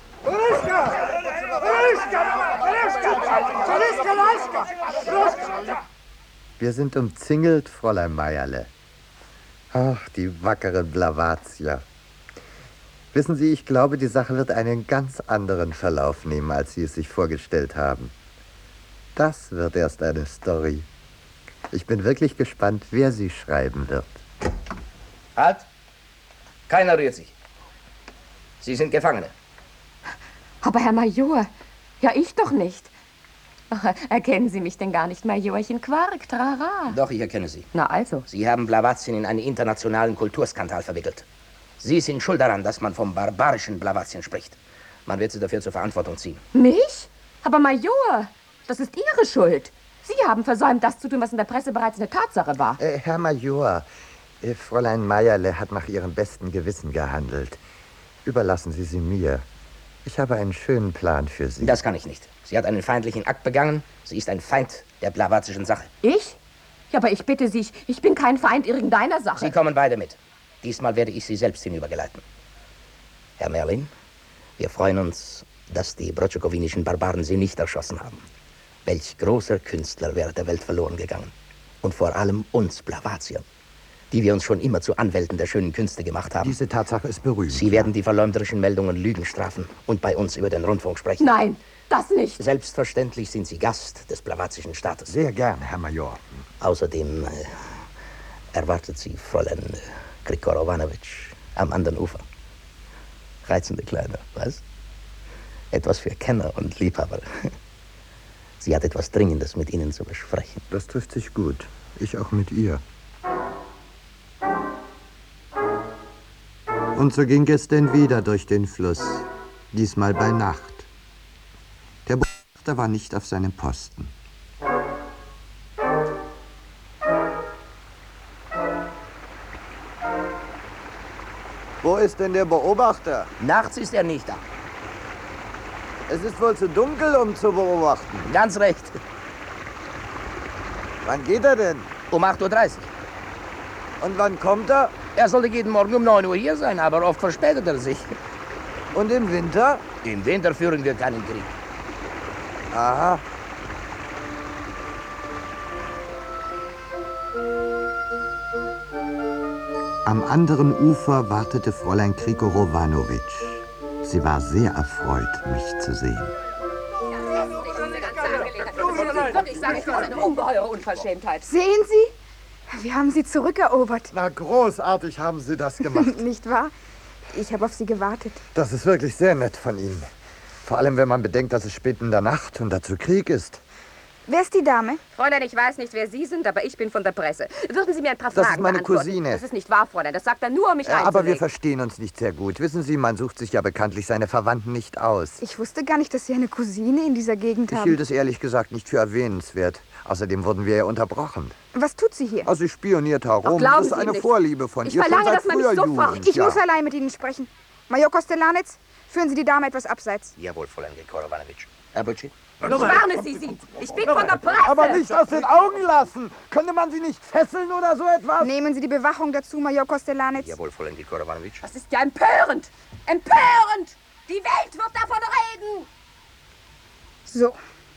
Wir sind umzingelt, Fräulein Meierle. Ach, die wackere Blavatia. Wissen Sie, ich glaube, die Sache wird einen ganz anderen Verlauf nehmen, als Sie es sich vorgestellt haben. Das wird erst eine Story. Ich bin wirklich gespannt, wer sie schreiben wird. Halt! Keiner rührt sich. Sie sind Gefangene. Aber Herr Major, ja ich doch nicht. Ach, erkennen Sie mich denn gar nicht, Majorchen Quark, Trara? Doch, ich erkenne Sie. Na also. Sie haben Blavatien in einen internationalen Kulturskandal verwickelt. Sie sind schuld daran, dass man vom barbarischen Blavatien spricht. Man wird Sie dafür zur Verantwortung ziehen. Mich? Aber Major, das ist Ihre Schuld. Sie haben versäumt, das zu tun, was in der Presse bereits eine Tatsache war. Herr Major, Fräulein Meierle hat nach ihrem besten Gewissen gehandelt. Überlassen Sie sie mir. Ich habe einen schönen Plan für Sie. Das kann ich nicht. Sie hat einen feindlichen Akt begangen. Sie ist ein Feind der blavatzischen Sache. Ich? Ja, aber ich bitte Sie, ich bin kein Feind irgendeiner Sache. Sie kommen beide mit. Diesmal werde ich Sie selbst hinübergeleiten. Herr Merlin, wir freuen uns, dass die brotschokowinischen Barbaren Sie nicht erschossen haben. Welch großer Künstler wäre der Welt verloren gegangen. Und vor allem uns Blavatiern, die wir uns schon immer zu Anwälten der schönen Künste gemacht haben. Diese Tatsache ist berühmt. Sie werden die verleumderischen Meldungen Lügen strafen und bei uns über den Rundfunk sprechen. Nein, das nicht. Selbstverständlich sind Sie Gast des blavatzischen Staates. Sehr gern, Herr Major. Außerdem erwartet Sie Fräulein Krikorovanovic am anderen Ufer. Reizende Kleine, was? Etwas für Kenner und Liebhaber. Sie hat etwas Dringendes mit Ihnen zu besprechen. Das trifft sich gut. Ich auch mit ihr. Und so ging es denn wieder durch den Fluss. Diesmal bei Nacht. Der Beobachter war nicht auf seinem Posten. Wo ist denn der Beobachter? Nachts ist er nicht da. Es ist wohl zu dunkel, um zu beobachten. Ganz recht. Wann geht er denn? Um 8:30 Uhr. Und wann kommt er? Er sollte jeden Morgen um 9 Uhr hier sein, aber oft verspätet er sich. Und im Winter? Im Winter führen wir keinen Krieg. Aha. Am anderen Ufer wartete Fräulein Krikorowanowitsch. Sie war sehr erfreut, mich zu sehen. Wirklich, sage ich, das ist eine ungeheure Unverschämtheit. Sehen Sie? Wir haben sie zurückerobert. Na, großartig haben Sie das gemacht. Nicht wahr? Ich habe auf Sie gewartet. Das ist wirklich sehr nett von Ihnen. Vor allem, wenn man bedenkt, dass es spät in der Nacht und dazu Krieg ist. Wer ist die Dame? Fräulein, ich weiß nicht, wer Sie sind, aber ich bin von der Presse. Würden Sie mir ein paar Das Fragen ist meine beantworten? Cousine. Das ist nicht wahr, Fräulein. Das sagt er nur, um mich einzulegen. Aber wir verstehen uns nicht sehr gut. Wissen Sie, man sucht sich ja bekanntlich seine Verwandten nicht aus. Ich wusste gar nicht, dass Sie eine Cousine in dieser Gegend Ich haben. hielt es ehrlich gesagt nicht für erwähnenswert. Außerdem wurden wir ja unterbrochen. Was tut sie hier? Also sie spioniert herum. glauben Das ist Sie eine nicht. Vorliebe von Ich ihr. verlange, schon seit dass man mich früher sofort... Jugend, Ich ja. muss allein mit Ihnen sprechen. Major Kostelanitz, führen Sie die Dame etwas abseits. Jawohl, Fräulein Krikorowanowitsch. Herr Butchi? Ich warne Sie. Ich bin von der Presse. Aber nicht aus den Augen lassen. Könnte man Sie nicht fesseln oder so etwas? Nehmen Sie die Bewachung dazu, Major Kostelanitz. Jawohl, Fräulein Krikorowanowitsch. Das ist ja empörend. Empörend. Die Welt wird davon reden. So.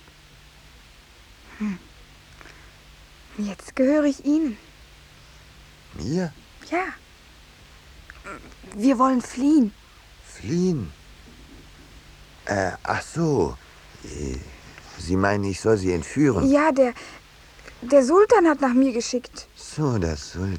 Jetzt gehöre ich Ihnen. Mir? Ja. Wir wollen fliehen. Fliehen? Ach so. Sie meinen, ich soll Sie entführen? Ja, der Sultan hat nach mir geschickt. So, der Sultan.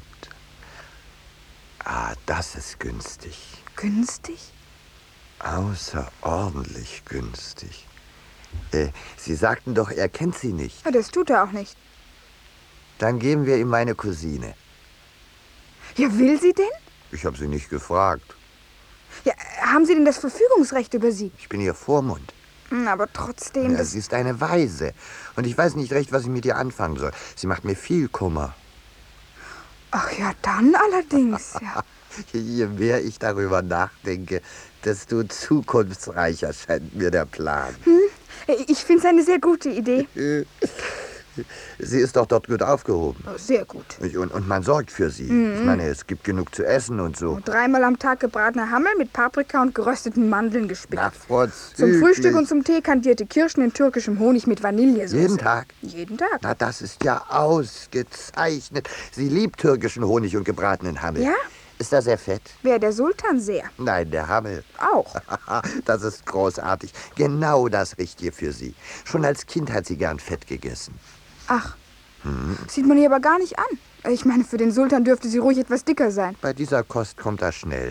Ah, das ist günstig. Günstig? Außerordentlich günstig. Sie sagten doch, er kennt Sie nicht. Ja, das tut er auch nicht. Dann geben wir ihm meine Cousine. Ja, will sie denn? Ich habe sie nicht gefragt. Ja, haben Sie denn das Verfügungsrecht über sie? Ich bin ihr Vormund. Aber trotzdem... Ja, sie ist eine Waise. Und ich weiß nicht recht, was ich mit ihr anfangen soll. Sie macht mir viel Kummer. Ach ja, dann allerdings, ja. Je mehr ich darüber nachdenke, desto zukunftsreicher scheint mir der Plan. Ich finde es eine sehr gute Idee. Sie ist doch dort gut aufgehoben. Sehr gut. Und man sorgt für sie. Ich meine, es gibt genug zu essen und so. 3-mal am Tag gebratener Hammel mit Paprika und gerösteten Mandeln gespickt. Ach, vorzüglich. Zum Frühstück und zum Tee kandierte Kirschen in türkischem Honig mit Vanillesoße. Jeden Tag? Jeden Tag. Na, das ist ja ausgezeichnet. Sie liebt türkischen Honig und gebratenen Hammel. Ja? Ist er sehr fett? Wer, der Sultan sehr. Nein, der Hammel. Auch. Das ist großartig. Genau das Richtige für sie. Schon als Kind hat sie gern Fett gegessen. Ach, sieht man ihr aber gar nicht an. Ich meine, für den Sultan dürfte sie ruhig etwas dicker sein. Bei dieser Kost kommt er schnell.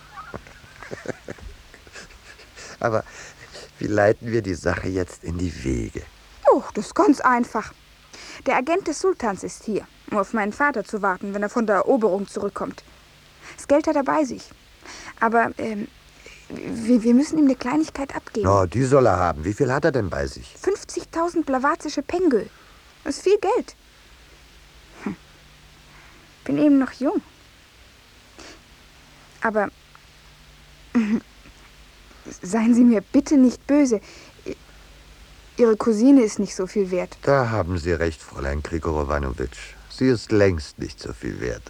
Aber wie leiten wir die Sache jetzt in die Wege? Oh, das ist ganz einfach. Der Agent des Sultans ist hier, um auf meinen Vater zu warten, wenn er von der Eroberung zurückkommt. Das Geld hat er bei sich. Aber wir müssen ihm eine Kleinigkeit abgeben. Oh, die soll er haben. Wie viel hat er denn bei sich? 50.000 blawazische Pengö. Das ist viel Geld. Bin eben noch jung. Aber seien Sie mir bitte nicht böse. Ihre Cousine ist nicht so viel wert. Da haben Sie recht, Fräulein Krikorowanowitsch. Sie ist längst nicht so viel wert.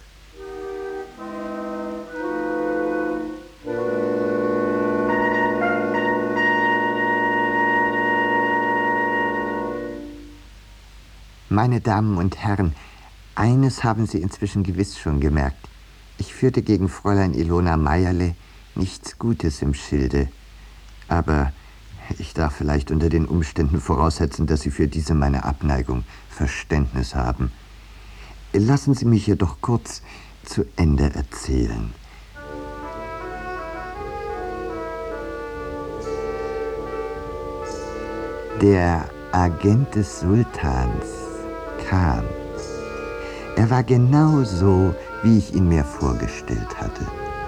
Meine Damen und Herren, eines haben Sie inzwischen gewiss schon gemerkt. Ich führte gegen Fräulein Ilona Meierle nichts Gutes im Schilde. Aber ich darf vielleicht unter den Umständen voraussetzen, dass Sie für diese meine Abneigung Verständnis haben. Lassen Sie mich jedoch kurz zu Ende erzählen. Der Agent des Sultans kam. Er war genau so, wie ich ihn mir vorgestellt hatte.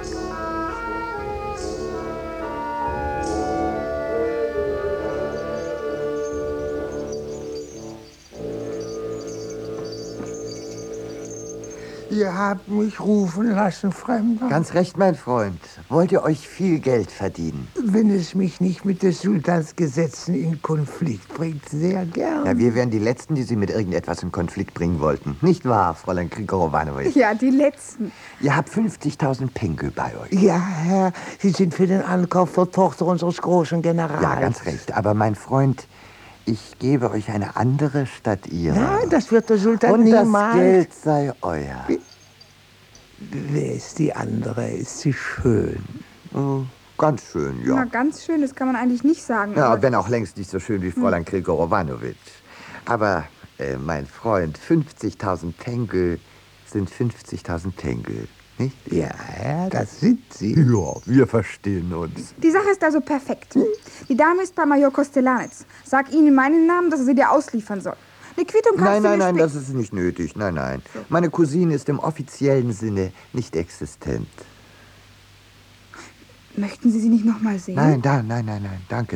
Ihr habt mich rufen lassen, Fremder. Ganz recht, mein Freund. Wollt ihr euch viel Geld verdienen? Wenn es mich nicht mit des Sultans Gesetzen in Konflikt bringt, sehr gern. Ja, wir wären die Letzten, die Sie mit irgendetwas in Konflikt bringen wollten. Nicht wahr, Fräulein Krikorowanowitsch? Ja, die Letzten. Ihr habt 50.000 Pengö bei euch. Ja, Herr, Sie sind für den Ankauf der Tochter unseres großen Generals. Ja, ganz recht. Aber mein Freund, ich gebe euch eine andere statt ihrer. Nein, das wird der Sultan Und niemals. das Geld sei euer. Wer ist die andere? Ist sie schön? Ganz schön, ja. Na, ganz schön, das kann man eigentlich nicht sagen. Ja, aber wenn auch längst nicht so schön wie Fräulein Grigorowanovic. Aber, mein Freund, 50.000 Tengel sind 50.000 Tengel, nicht? Ja, das sind sie. Ja, wir verstehen uns. Die Sache ist also perfekt. Die Dame ist bei Major Kostelanitz. Sag ihnen in meinen Namen, dass er sie dir ausliefern soll. Eine Quittung kannst Nein, das ist nicht nötig. Nein. So. Meine Cousine ist im offiziellen Sinne nicht existent. Möchten Sie sie nicht noch mal sehen? Nein. Danke.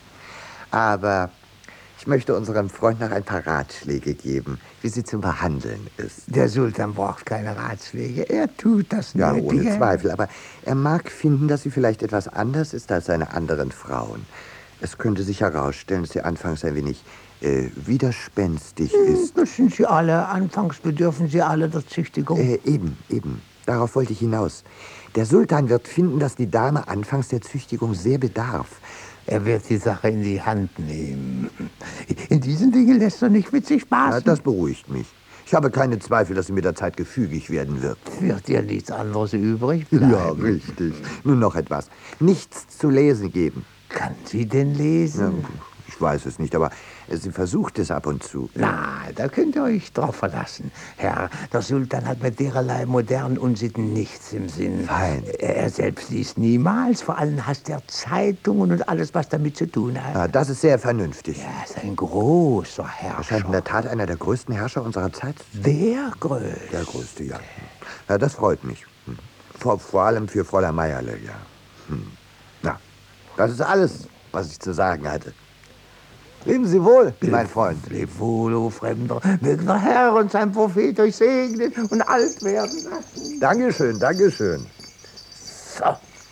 Aber ich möchte unserem Freund noch ein paar Ratschläge geben, wie sie zu behandeln ist. Der Sultan braucht keine Ratschläge. Er tut das ja, Nötige. Ohne Zweifel. Aber er mag finden, dass sie vielleicht etwas anders ist als seine anderen Frauen. Es könnte sich herausstellen, dass sie anfangs ein wenig widerspenstig ist. Das sind sie alle. Anfangs bedürfen sie alle der Züchtigung. Eben. Darauf wollte ich hinaus. Der Sultan wird finden, dass die Dame anfangs der Züchtigung sehr bedarf. Er wird die Sache in die Hand nehmen. In diesen Dingen lässt er nicht mit sich spaßen. Ja, das beruhigt mich. Ich habe keine Zweifel, dass sie mit der Zeit gefügig werden wird. Wird dir nichts anderes übrig bleiben? Ja, richtig. Nun noch etwas. Nichts zu lesen geben. Kann sie denn lesen? Ja, ich weiß es nicht, aber sie versucht es ab und zu. Na, da könnt ihr euch drauf verlassen. Herr, der Sultan hat mit dererlei modernen Unsitten nichts im Sinn. Fein. Er selbst liest niemals. Vor allem hasst er Zeitungen und alles, was damit zu tun hat. Ja, das ist sehr vernünftig. Er ist ein großer Herrscher. Er scheint in der Tat einer der größten Herrscher unserer Zeit. Der größte? Der größte, ja. Ja, das freut mich. Vor allem für Fräulein Meierle, ja. Na, das ist alles, was ich zu sagen hatte. Leben Sie wohl, mein Freund. Leb wohl, o Fremder. Möge der Herr und sein Prophet euch segnen und alt werden lassen. Dankeschön. So.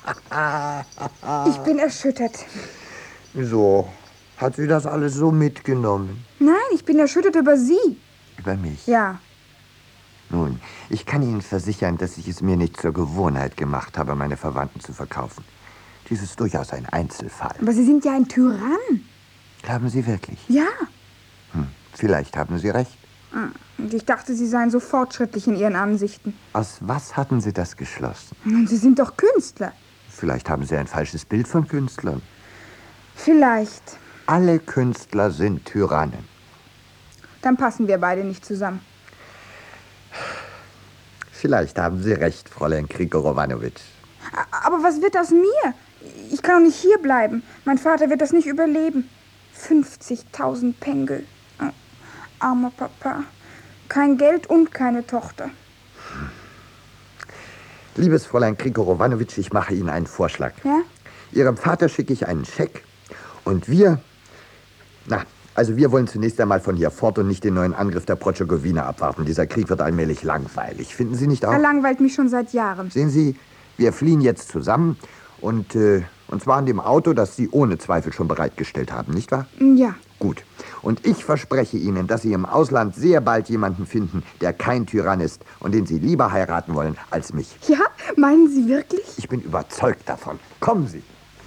Ich bin erschüttert. Wieso? Hat sie das alles so mitgenommen? Nein, ich bin erschüttert über Sie. Über mich? Ja. Nun, ich kann Ihnen versichern, dass ich es mir nicht zur Gewohnheit gemacht habe, meine Verwandten zu verkaufen. Dies ist durchaus ein Einzelfall. Aber Sie sind ja ein Tyrann. Glauben Sie wirklich? Ja. Vielleicht haben Sie recht. Und ich dachte, Sie seien so fortschrittlich in Ihren Ansichten. Aus was hatten Sie das geschlossen? Und Sie sind doch Künstler. Vielleicht haben Sie ein falsches Bild von Künstlern. Vielleicht. Alle Künstler sind Tyrannen. Dann passen wir beide nicht zusammen. Vielleicht haben Sie recht, Fräulein Grigorowanovic. Aber was wird aus mir? Ich kann doch nicht hier bleiben. Mein Vater wird das nicht überleben. 50.000 Pengel. Oh, armer Papa. Kein Geld und keine Tochter. Liebes Fräulein Grigorowanovic, ich mache Ihnen einen Vorschlag. Ja? Ihrem Vater schicke ich einen Scheck und wir wollen zunächst einmal von hier fort und nicht den neuen Angriff der Protschegowina abwarten. Dieser Krieg wird allmählich langweilig. Finden Sie nicht auch? Er langweilt mich schon seit Jahren. Sehen Sie, wir fliehen jetzt zusammen und zwar in dem Auto, das Sie ohne Zweifel schon bereitgestellt haben, nicht wahr? Ja. Gut. Und ich verspreche Ihnen, dass Sie im Ausland sehr bald jemanden finden, der kein Tyrann ist und den Sie lieber heiraten wollen als mich. Ja? Meinen Sie wirklich? Ich bin überzeugt davon. Kommen Sie.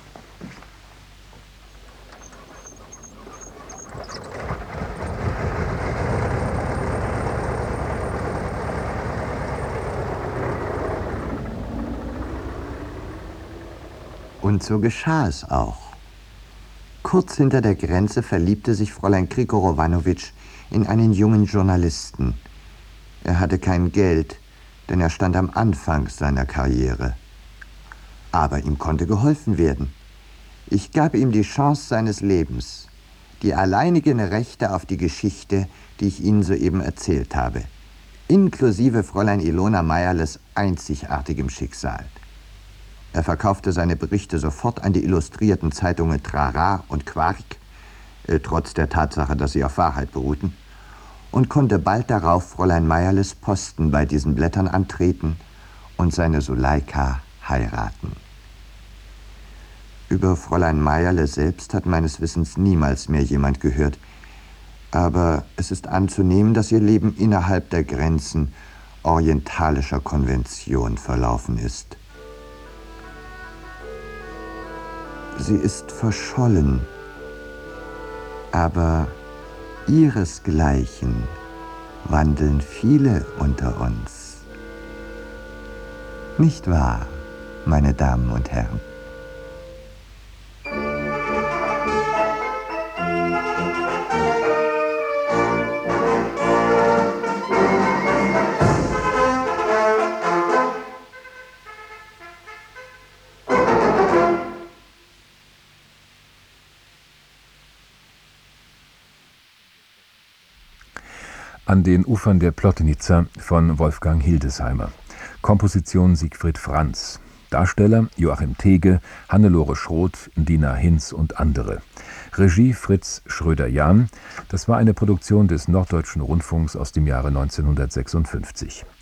Und so geschah es auch. Kurz hinter der Grenze verliebte sich Fräulein Grigorowanovic in einen jungen Journalisten. Er hatte kein Geld, denn er stand am Anfang seiner Karriere. Aber ihm konnte geholfen werden. Ich gab ihm die Chance seines Lebens, die alleinigen Rechte auf die Geschichte, die ich Ihnen soeben erzählt habe, inklusive Fräulein Ilona Meierles einzigartigem Schicksal. Er verkaufte seine Berichte sofort an die illustrierten Zeitungen Trara und Quark, trotz der Tatsache, dass sie auf Wahrheit beruhten, und konnte bald darauf Fräulein Meierles Posten bei diesen Blättern antreten und seine Suleika heiraten. Über Fräulein Meierle selbst hat meines Wissens niemals mehr jemand gehört, aber es ist anzunehmen, dass ihr Leben innerhalb der Grenzen orientalischer Konvention verlaufen ist. Sie ist verschollen, aber ihresgleichen wandeln viele unter uns. Nicht wahr, meine Damen und Herren? An den Ufern der Plotnitzer von Wolfgang Hildesheimer. Komposition Siegfried Franz. Darsteller Joachim Tege, Hannelore Schroth, Dina Hinz und andere. Regie Fritz Schröder-Jahn. Das war eine Produktion des Norddeutschen Rundfunks aus dem Jahre 1956.